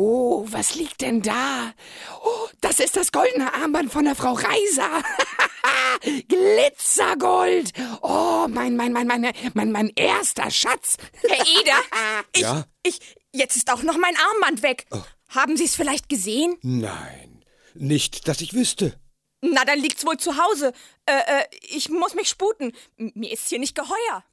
Oh, was liegt denn da? Oh, das ist das goldene Armband von der Frau Reiser. Glitzergold. Oh, mein erster Schatz. Herr Eder, Ja? jetzt ist auch noch mein Armband weg. Oh. Haben Sie es vielleicht gesehen? Nein, nicht, dass ich wüsste. Na, dann liegt's wohl zu Hause. Ich muss mich sputen. Mir ist hier nicht geheuer.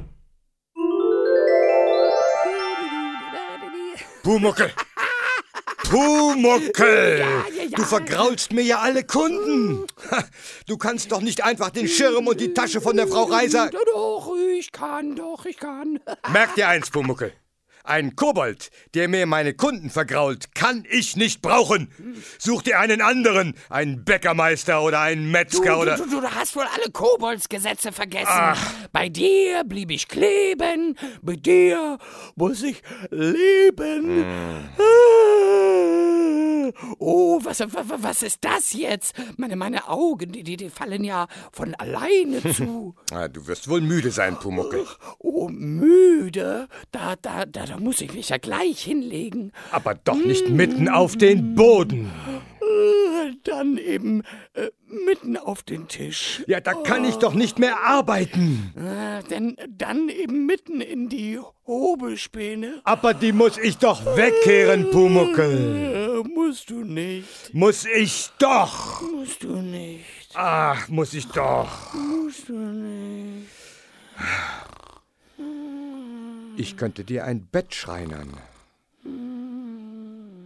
Pumuckl! Pumuckl! Ja. Du vergraulst mir ja alle Kunden. Ha, du kannst doch nicht einfach den Schirm und die Tasche von der Frau Reiser... Doch, ich kann. Merk dir eins, Pumuckl. Ein Kobold, der mir meine Kunden vergrault, kann ich nicht brauchen. Such dir einen anderen, einen Bäckermeister oder einen Metzger oder... Du hast wohl alle Koboldsgesetze vergessen. Bei dir blieb ich kleben, bei dir muss ich leben. Oh, was ist das jetzt? Meine Augen, die fallen ja von alleine zu. Du wirst wohl müde sein, Pumuckl. Oh, müde? Da muss ich mich ja gleich hinlegen. Aber doch nicht mitten auf den Boden. Dann eben mitten auf den Tisch. Ja, da kann ich doch nicht mehr arbeiten. Denn dann eben mitten in die Hobelspäne. Aber die muss ich doch wegkehren, Pumuckl. Musst du nicht. Muss ich doch. Musst du nicht. Ach, muss ich doch. Musst du nicht. Ich könnte dir ein Bett schreinern.